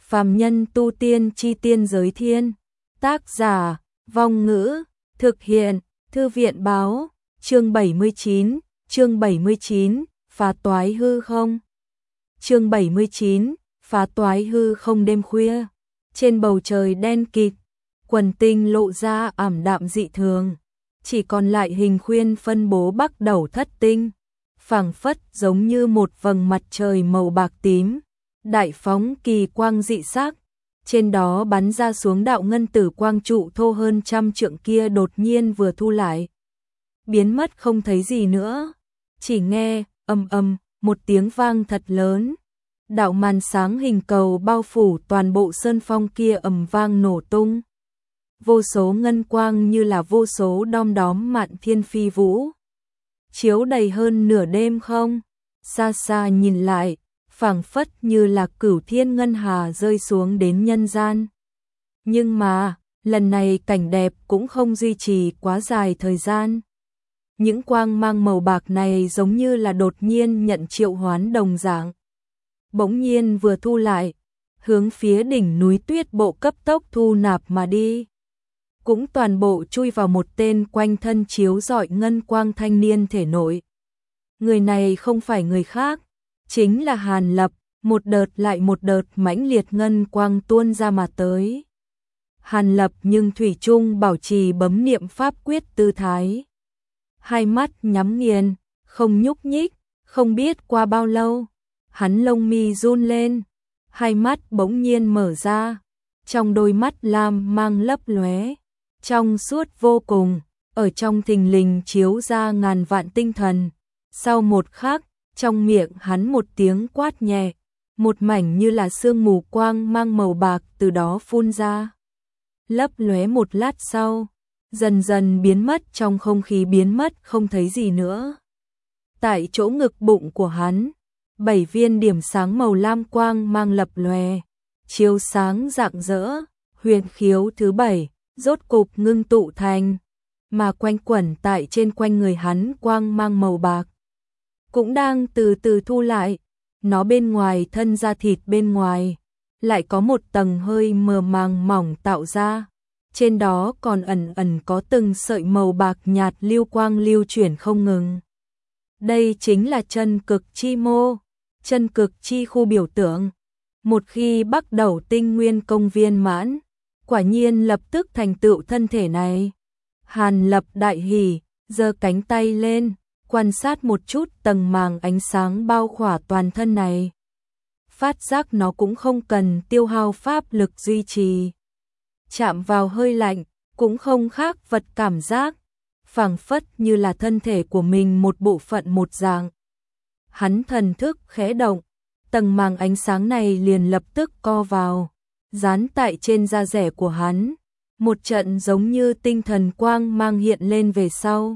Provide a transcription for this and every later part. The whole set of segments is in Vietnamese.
Phàm nhân tu tiên chi tiên giới thiên. Tác giả, Vong Ngữ, thực hiện, Thư viện báo, chương 79, phá toái hư không. Chương 79, phá toái hư không. Đêm khuya, trên bầu trời đen kịt, quần tinh lộ ra ảm đạm dị thường, chỉ còn lại hình khuyên phân bố bắc đầu thất tinh, phảng phất giống như một vầng mặt trời màu bạc tím, đại phóng kỳ quang dị sắc. Trên đó bắn ra xuống đạo ngân tử quang trụ thô hơn 100 trượng kia đột nhiên vừa thu lại, biến mất không thấy gì nữa. Chỉ nghe ầm ầm một tiếng vang thật lớn, đạo màn sáng hình cầu bao phủ toàn bộ sơn phong kia ầm vang nổ tung. Vô số ngân quang như là vô số đom đóm mạn thiên phi vũ, chiếu đầy hơn nửa đêm không. Xa xa nhìn lại, phảng phất như là cửu thiên ngân hà rơi xuống đến nhân gian. Nhưng mà, lần này cảnh đẹp cũng không duy trì quá dài thời gian. Những quang mang màu bạc này giống như là đột nhiên nhận triệu hoán đồng dạng. Bỗng nhiên vừa thu lại, hướng phía đỉnh núi Tuyết Bộ cấp tốc thu nạp mà đi. Cũng toàn bộ chui vào một tên quanh thân chiếu rọi ngân quang thanh niên thể nội. Người này không phải người khác, chính là Hàn Lập. Một đợt lại một đợt mãnh liệt ngân quang tuôn ra mà tới. Hàn Lập nhưng thủy chung bảo trì bấm niệm pháp quyết tư thái, hai mắt nhắm nghiền, không nhúc nhích. Không biết qua bao lâu, hắn lông mi run lên, hai mắt bỗng nhiên mở ra, trong đôi mắt lam mang lấp lóe, trong suốt vô cùng, ở trong thình lình chiếu ra ngàn vạn tinh thần. Sau một khắc, trong miệng hắn một tiếng quát nhẹ, một mảnh như là sương mù quang mang màu bạc từ đó phun ra, lấp lóe một lát sau, dần dần biến mất trong không khí, biến mất không thấy gì nữa. Tại chỗ ngực bụng của hắn, 7 viên điểm sáng màu lam quang mang lập lòe, chiếu sáng rạng rỡ. Huyền khiếu thứ 7 rốt cục ngưng tụ thành, mà quanh quẩn tại trên quanh người hắn quang mang màu bạc cũng đang từ từ thu lại. Nó bên ngoài thân da thịt bên ngoài lại có một tầng hơi mờ màng mỏng tạo ra, trên đó còn ẩn ẩn có từng sợi màu bạc nhạt lưu quang lưu chuyển không ngừng. Đây chính là chân cực chi mô, chân cực chi khu biểu tượng. Một khi bắt đầu tinh nguyên công viên mãn, quả nhiên lập tức thành tựu thân thể này. Hàn Lập đại hỉ, giơ cánh tay lên, quan sát một chút tầng màng ánh sáng bao khỏa toàn thân này. Phát giác nó cũng không cần tiêu hao pháp lực duy trì. Chạm vào hơi lạnh, cũng không khác vật cảm giác, phảng phất như là thân thể của mình một bộ phận một dạng. Hắn thần thức khẽ động, tầng màng ánh sáng này liền lập tức co vào, dán tại trên da rẻ của hắn. Một trận giống như tinh thần quang mang hiện lên về sau,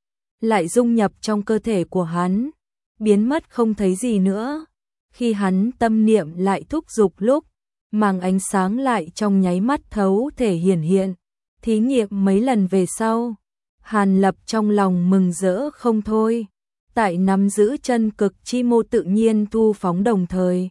lại dung nhập trong cơ thể của hắn, biến mất không thấy gì nữa. Khi hắn tâm niệm lại thúc giục lúc, màng ánh sáng lại trong nháy mắt thấu thể hiển hiện. Thí nghiệm mấy lần về sau, Hàn Lập trong lòng mừng rỡ không thôi. Tại nắm giữ chân cực chi mô tự nhiên thu phóng đồng thời,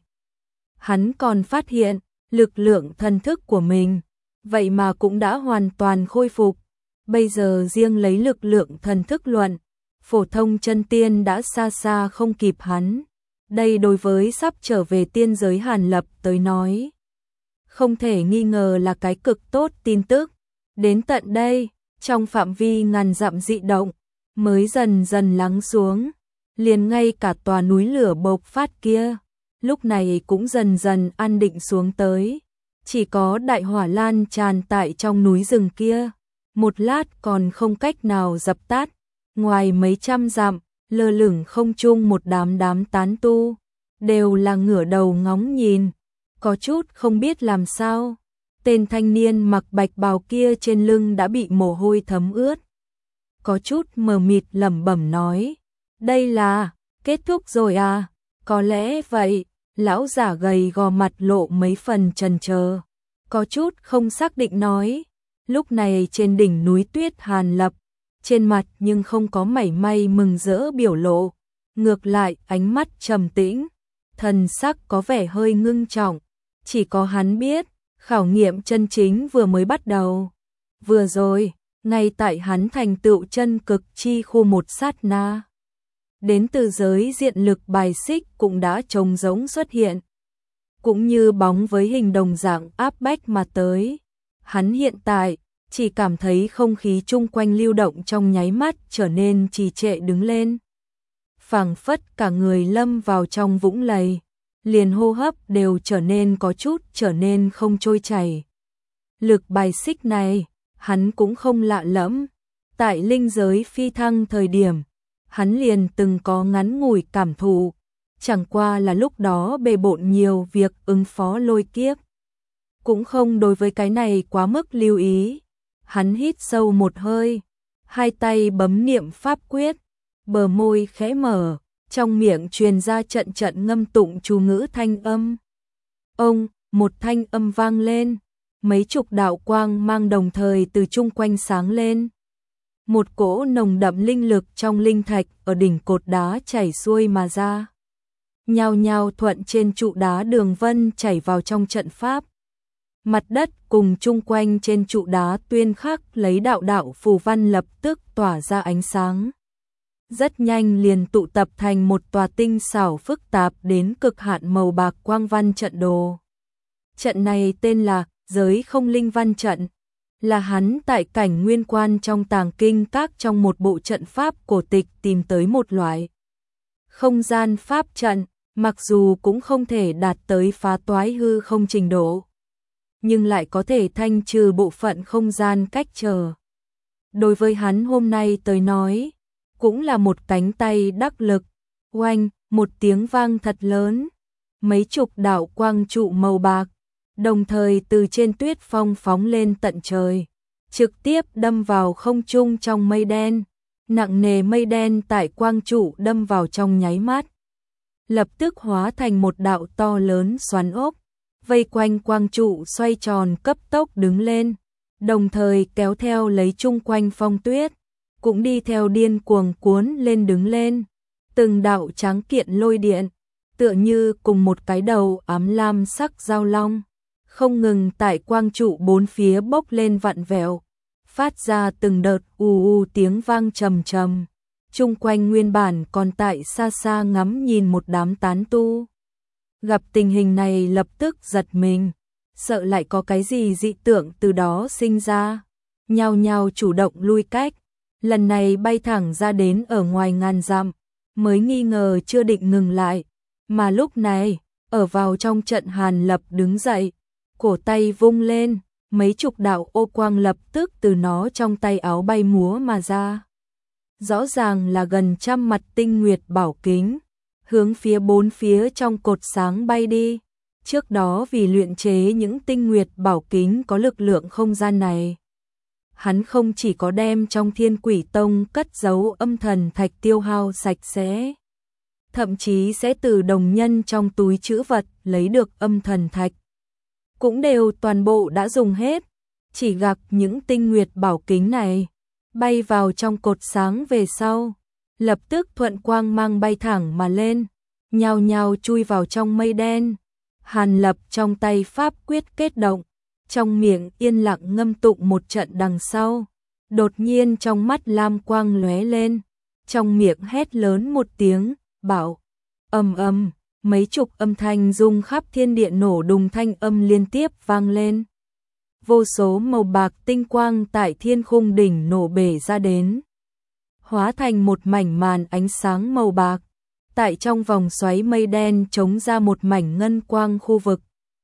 hắn còn phát hiện lực lượng thần thức của mình vậy mà cũng đã hoàn toàn khôi phục. Bây giờ riêng lấy lực lượng thần thức luận, phổ thông chân tiên đã xa xa không kịp hắn. Đây đối với sắp trở về tiên giới Hàn Lập tới nói, không thể nghi ngờ là cái cực tốt tin tức. Đến tận đây, trong phạm vi ngàn dặm dị động mới dần dần lắng xuống, liền ngay cả tòa núi lửa bộc phát kia lúc này cũng dần dần an định xuống tới. Chỉ có đại hỏa lan tràn tại trong núi rừng kia, một lát còn không cách nào dập tắt. Ngoài mấy trăm dặm, lơ lửng không trung một đám tán tu, đều là ngửa đầu ngóng nhìn, có chút không biết làm sao. Tên thanh niên mặc bạch bào kia trên lưng đã bị mồ hôi thấm ướt, có chút mờ mịt lẩm bẩm nói, đây là kết thúc rồi à? Có lẽ vậy. Lão giả gầy gò mặt lộ mấy phần chần chờ, có chút không xác định nói. Lúc này trên đỉnh núi Tuyết, Hàn Lập trên mặt nhưng không có mảy may mừng rỡ biểu lộ, ngược lại ánh mắt trầm tĩnh, thần sắc có vẻ hơi ngưng trọng. Chỉ có hắn biết, khảo nghiệm chân chính vừa mới bắt đầu. Vừa rồi, ngay tại hắn thành tựu chân cực chi khu một sát na, đến từ giới diện lực bài xích cũng đã trống rỗng xuất hiện, cũng như bóng với hình đồng dạng áp bách mà tới. Hắn hiện tại chỉ cảm thấy không khí chung quanh lưu động trong nháy mắt trở nên trì trệ đứng lên. Phảng phất cả người lâm vào trong vũng lầy, liền hô hấp đều trở nên không trôi chảy. Lực bài xích này, hắn cũng không lạ lẫm. Tại linh giới phi thăng thời điểm, hắn liền từng có ngắn ngủi cảm thụ, chẳng qua là lúc đó bề bộn nhiều việc ứng phó lôi kiếp. Cũng không đối với cái này quá mức lưu ý. Hắn hít sâu một hơi, hai tay bấm niệm pháp quyết, bờ môi khẽ mở, trong miệng truyền ra trận trận ngâm tụng chú ngữ thanh âm. Ông, một thanh âm vang lên, mấy chục đạo quang mang đồng thời từ chung quanh sáng lên. Một cỗ nồng đậm linh lực trong linh thạch ở đỉnh cột đá chảy xuôi mà ra. Nhao nhao thuận trên trụ đá đường vân chảy vào trong trận pháp. Mặt đất cùng chung quanh trên trụ đá tuyên khắc lấy đạo đạo phù văn lập tức tỏa ra ánh sáng. Rất nhanh liền tụ tập thành một tòa tinh xảo phức tạp đến cực hạn màu bạc quang văn trận đồ. Trận này tên là Giới Không Linh Văn Trận, là hắn tại cảnh nguyên quan trong tàng kinh các trong một bộ trận pháp cổ tịch tìm tới một loại không gian pháp trận, mặc dù cũng không thể đạt tới phá toái hư không trình độ, nhưng lại có thể thanh trừ bộ phận không gian cách trở. Đối với hắn hôm nay tới nói, cũng là một cánh tay đắc lực. Oanh, một tiếng vang thật lớn, mấy chục đạo quang trụ màu bạc, đồng thời từ trên tuyết phong phóng lên tận trời, trực tiếp đâm vào không trung trong mây đen. Nặng nề mây đen tại quang trụ đâm vào trong nháy mắt, lập tức hóa thành một đạo to lớn xoắn ốc, vây quanh quang trụ xoay tròn cấp tốc đứng lên, đồng thời kéo theo lấy chung quanh phong tuyết, cũng đi theo điên cuồng cuốn lên đứng lên. Từng đạo tráng kiện lôi điện, tựa như cùng một cái đầu ám lam sắc dao long, không ngừng tại quang trụ bốn phía bốc lên vặn vẹo, phát ra từng đợt tiếng vang trầm trầm. Chung quanh nguyên bản còn tại xa xa ngắm nhìn một đám tán tu, gặp tình hình này lập tức giật mình, sợ lại có cái gì dị tượng từ đó sinh ra, nhao nhao chủ động lui cách, lần này bay thẳng ra đến ở ngoài ngàn dặm, mới nghi ngờ chưa định ngừng lại, mà lúc này, ở vào trong trận Hàn Lập đứng dậy, cổ tay vung lên, mấy chục đạo ô quang lập tức từ nó trong tay áo bay múa mà ra. Rõ ràng là gần trăm mặt tinh nguyệt bảo kính, hướng phía bốn phía trong cột sáng bay đi. Trước đó vì luyện chế những tinh nguyệt bảo kính có lực lượng không gian này, hắn không chỉ có đem trong Thiên Quỷ Tông cất giấu âm thần thạch tiêu hao sạch sẽ, thậm chí sẽ từ đồng nhân trong túi trữ vật lấy được âm thần thạch, cũng đều toàn bộ đã dùng hết. Chỉ gặp những tinh nguyệt bảo kính này bay vào trong cột sáng về sau, lập tức thuận quang mang bay thẳng mà lên, nhao nhao chui vào trong mây đen. Hàn Lập trong tay pháp quyết kết động, trong miệng yên lặng ngâm tụng một trận đằng sau, đột nhiên trong mắt lam quang lóe lên, trong miệng hét lớn một tiếng, bảo, ầm ầm, mấy chục âm thanh rung khắp thiên địa nổ đùng thanh âm liên tiếp vang lên. Vô số màu bạc tinh quang tại thiên khung đỉnh nổ bể ra đến, hóa thành một mảnh màn ánh sáng màu bạc, tại trong vòng xoáy mây đen chống ra một mảnh ngân quang khu vực.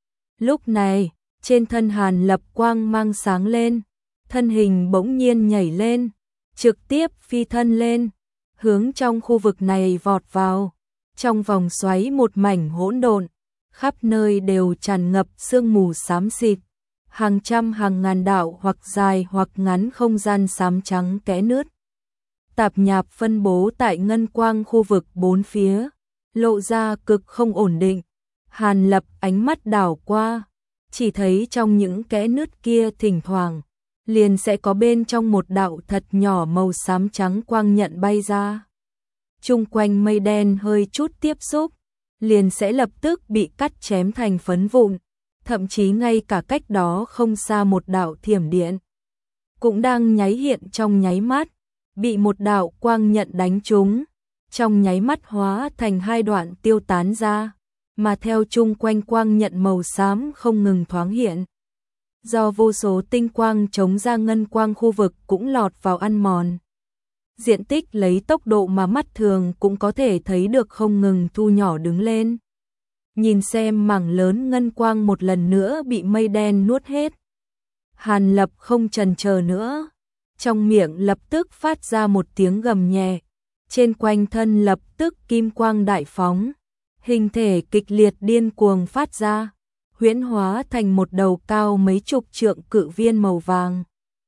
Lúc này, trên thân Hàn Lập quang mang sáng lên, thân hình bỗng nhiên nhảy lên, trực tiếp phi thân lên, hướng trong khu vực này vọt vào. Trong vòng xoáy một mảnh hỗn độn, khắp nơi đều tràn ngập sương mù xám xịt, hàng trăm hàng ngàn đạo hoặc dài hoặc ngắn không gian xám trắng kẽ nứt, tạp nhạp phân bố tại ngân quang khu vực bốn phía, lộ ra cực không ổn định. Hàn Lập ánh mắt đảo qua, chỉ thấy trong những kẽ nứt kia thỉnh thoảng liền sẽ có bên trong một đạo thật nhỏ màu xám trắng quang nhận bay ra. Chung quanh mây đen hơi chút tiếp xúc, liền sẽ lập tức bị cắt chém thành phấn vụn, thậm chí ngay cả cách đó không xa một đạo thiểm điện cũng đang nháy hiện trong nháy mắt, bị một đạo quang nhận đánh trúng, trong nháy mắt hóa thành hai đoạn tiêu tán ra, mà theo chung quanh quang nhận màu xám không ngừng thoáng hiện. Do vô số tinh quang chống ra ngân quang khu vực cũng lọt vào ăn mòn. Diện tích lấy tốc độ mà mắt thường cũng có thể thấy được không ngừng thu nhỏ đứng lên. Nhìn xem mảng lớn ngân quang một lần nữa bị mây đen nuốt hết. Hàn Lập không chần chờ nữa, trong miệng lập tức phát ra một tiếng gầm nhẹ, trên quanh thân lập tức kim quang đại phóng, hình thể kịch liệt điên cuồng phát ra, huyễn hóa thành một đầu cao mấy chục trượng cự viên màu vàng.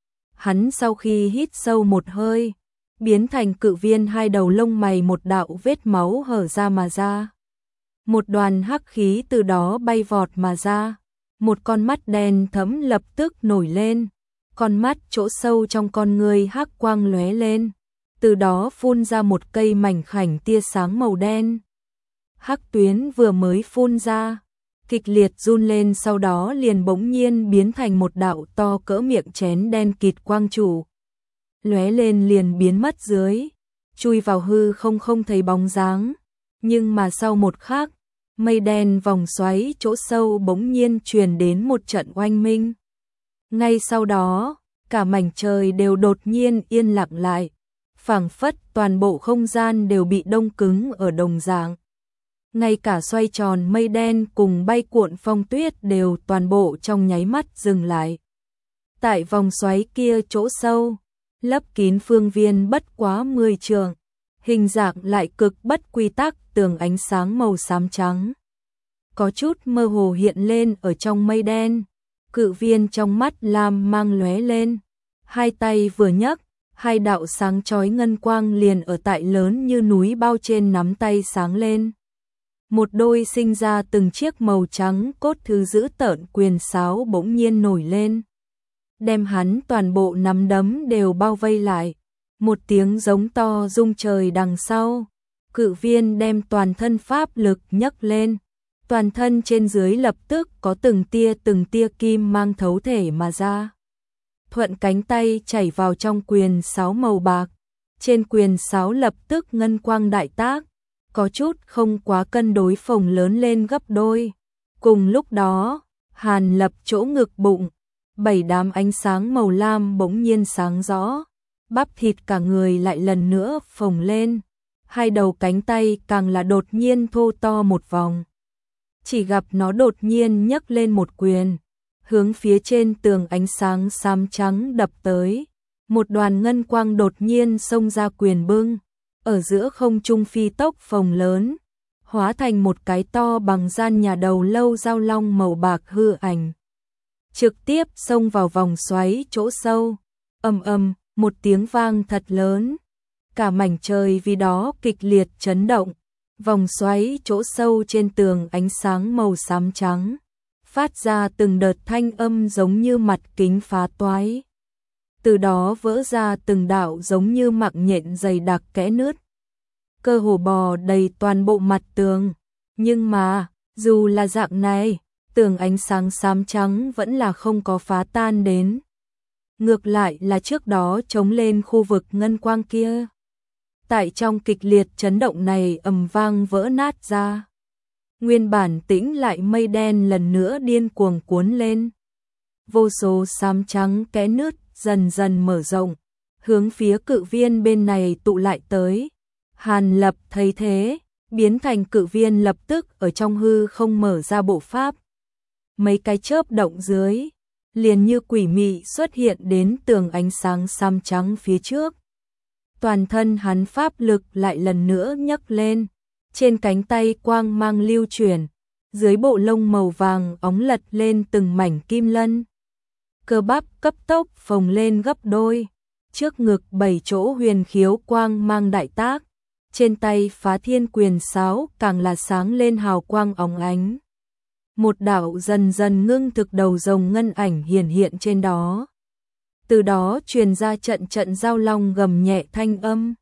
Hắn sau khi hít sâu một hơi, biến thành cự viên hai đầu lông mày một đạo vết máu hở ra mà ra. Một đoàn hắc khí từ đó bay vọt mà ra, một con mắt đen thẫm lập tức nổi lên, con mắt chỗ sâu trong con người hắc quang lóe lên, từ đó phun ra một cây mảnh khảnh tia sáng màu đen. Hắc tuyến vừa mới phun ra, kịch liệt run lên, sau đó liền bỗng nhiên biến thành một đạo to cỡ miệng chén đen kịt quang trụ. Lóe lên liền biến mất dưới, chui vào hư không không thấy bóng dáng, nhưng mà sau một khắc, mây đen vòng xoáy chỗ sâu bỗng nhiên truyền đến một trận oanh minh. Ngay sau đó, cả mảnh trời đều đột nhiên yên lặng lại, phảng phất toàn bộ không gian đều bị đông cứng ở đồng dạng. Ngay cả xoay tròn mây đen cùng bay cuộn phong tuyết đều toàn bộ trong nháy mắt dừng lại. Tại vòng xoáy kia chỗ sâu, lấp kín phương viên bất quá 10 trượng, hình dạng lại cực bất quy tắc tường ánh sáng màu xám trắng. Có chút mơ hồ hiện lên ở trong mây đen, cự viên trong mắt lam mang lóe lên, hai tay vừa nhấc, hai đạo sáng chói ngân quang liền ở tại lớn như núi bao trên nắm tay sáng lên. Một đôi sinh ra từng chiếc màu trắng cốt thứ dữ tợn quyền sáo bỗng nhiên nổi lên, đem hắn toàn bộ nắm đấm đều bao vây lại. Một tiếng giống to rung trời đằng sau, cự viên đem toàn thân pháp lực nhấc lên, toàn thân trên dưới lập tức có từng tia kim mang thấu thể mà ra. Thuận cánh tay chảy vào trong quyền sáo màu bạc, trên quyền sáo lập tức ngân quang đại tác, có chút không quá cân đối phồng lớn lên gấp đôi. Cùng lúc đó, Hàn Lập chỗ ngực bụng, 7 đám ánh sáng màu lam bỗng nhiên sáng rõ, bắp thịt cả người lại lần nữa phồng lên, hai đầu cánh tay càng là đột nhiên thô to một vòng. Chỉ gặp nó đột nhiên nhấc lên một quyền, hướng phía trên tường ánh sáng xám trắng đập tới, một đoàn ngân quang đột nhiên xông ra quyền bưng, ở giữa không trung phi tốc phồng lớn, hóa thành một cái to bằng gian nhà đầu lâu dao long màu bạc hư ảnh. Trực tiếp xông vào vòng xoáy chỗ sâu, ầm ầm, một tiếng vang thật lớn, cả mảnh trời vì đó kịch liệt chấn động, vòng xoáy chỗ sâu trên tường ánh sáng màu xám trắng, phát ra từng đợt thanh âm giống như mặt kính phá toái. Từ đó vỡ ra từng đạo giống như mạng nhện dày đặc kẽ nứt, cơ hồ bò đầy toàn bộ mặt tường. Nhưng mà, dù là dạng này, tường ánh sáng xám trắng vẫn là không có phá tan đến. Ngược lại là trước đó chống lên khu vực ngân quang kia. Tại trong kịch liệt chấn động này ầm vang vỡ nát ra. Nguyên bản tĩnh lại mây đen lần nữa điên cuồng cuốn lên. Vô số xám trắng kẽ nứt dần dần mở rộng, hướng phía cự viên bên này tụ lại tới. Hàn Lập thấy thế, biến thành cự viên lập tức ở trong hư không mở ra bộ pháp. Mấy cái chớp động dưới, liền như quỷ mị xuất hiện đến tường ánh sáng xám trắng phía trước. Toàn thân hắn pháp lực lại lần nữa nhấc lên, trên cánh tay quang mang lưu chuyển, dưới bộ lông màu vàng óng lật lên từng mảnh kim lân. Cơ bắp cấp tốc phồng lên gấp đôi, trước ngực 7 chỗ huyền khiếu quang mang đại tác, trên tay phá thiên quyền sáo càng là sáng lên hào quang óng ánh. Một đạo dần dần ngưng thực đầu rồng ngân ảnh hiển hiện trên đó. Từ đó truyền ra trận trận giao long gầm nhẹ thanh âm.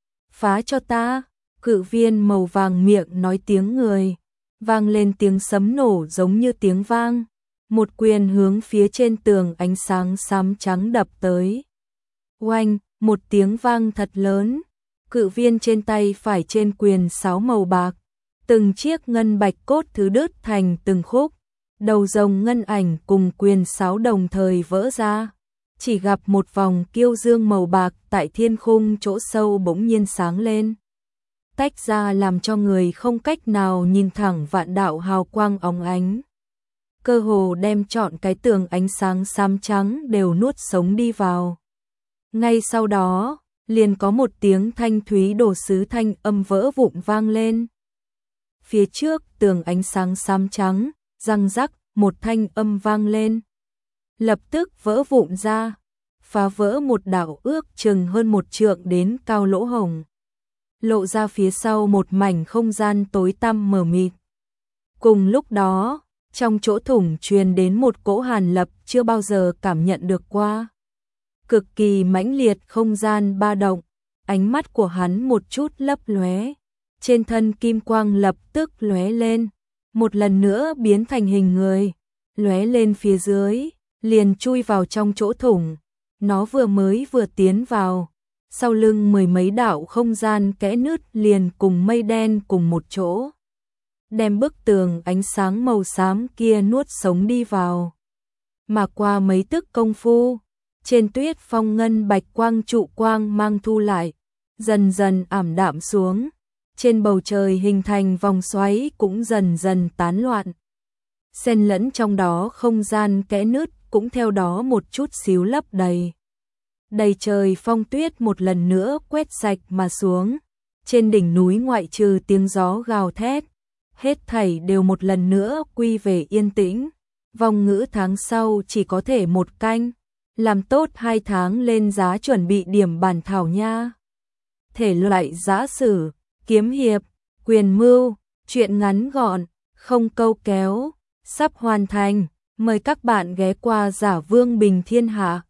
Phá cho ta, cự viên màu vàng miệng nói tiếng người, vang lên tiếng sấm nổ giống như tiếng vang, một quyền hướng phía trên tường ánh sáng xám trắng đập tới. Oanh, một tiếng vang thật lớn, cự viên trên tay phải trên quyền sáo màu bạc, từng chiếc ngân bạch cốt thứ đứt thành từng khúc, đầu rồng ngân ảnh cùng quyền sáo đồng thời vỡ ra. Chỉ gặp một vòng kiêu dương màu bạc tại thiên khung chỗ sâu bỗng nhiên sáng lên, tách ra làm cho người không cách nào nhìn thẳng vạn đạo hào quang óng ánh. Cơ hồ đem trọn cái tường ánh sáng xám trắng đều nuốt sống đi vào. Ngay sau đó, liền có một tiếng thanh thúy đồ sứ thanh âm vỡ vụn vang lên. Phía trước tường ánh sáng xám trắng, răng rắc, một thanh âm vang lên. Lập tức vỡ vụn ra, phá vỡ một đạo ước chừng hơn 1 trượng đến cao lỗ hổng. Lộ ra phía sau một mảnh không gian tối tăm mờ mịt. Cùng lúc đó, trong chỗ thủng truyền đến một cỗ hàn lập chưa bao giờ cảm nhận được qua. Cực kỳ mãnh liệt không gian ba động, ánh mắt của hắn một chút lấp lóe, trên thân kim quang lập tức lóe lên, một lần nữa biến thành hình người, lóe lên phía dưới, liền chui vào trong chỗ thủng. Nó vừa tiến vào, sau lưng 10 mấy đạo không gian kẽ nứt liền cùng mây đen cùng một chỗ, đem bức tường ánh sáng màu xám kia nuốt sống đi vào. Mà qua mấy tức công phu, trên tuyết phong ngân bạch quang trụ quang mang thu lại, dần dần ảm đạm xuống, trên bầu trời hình thành vòng xoáy cũng dần dần tán loạn. Xen lẫn trong đó không gian kẽ nứt cũng theo đó một chút xíu lấp đầy. Đầy trời phong tuyết một lần nữa quét sạch mà xuống, trên đỉnh núi ngoại trừ tiếng gió gào thét, hết thảy đều một lần nữa quy về yên tĩnh. Vong ngữ tháng sau chỉ có thể 1 canh, làm tốt 2 tháng lên giá chuẩn bị điểm bản thảo nha. Thể loại giã sử, kiếm hiệp, quyền mưu, truyện ngắn gọn, không câu kéo, sắp hoàn thành. Mời các bạn ghé qua Giả Vương Bình Thiên Hạ.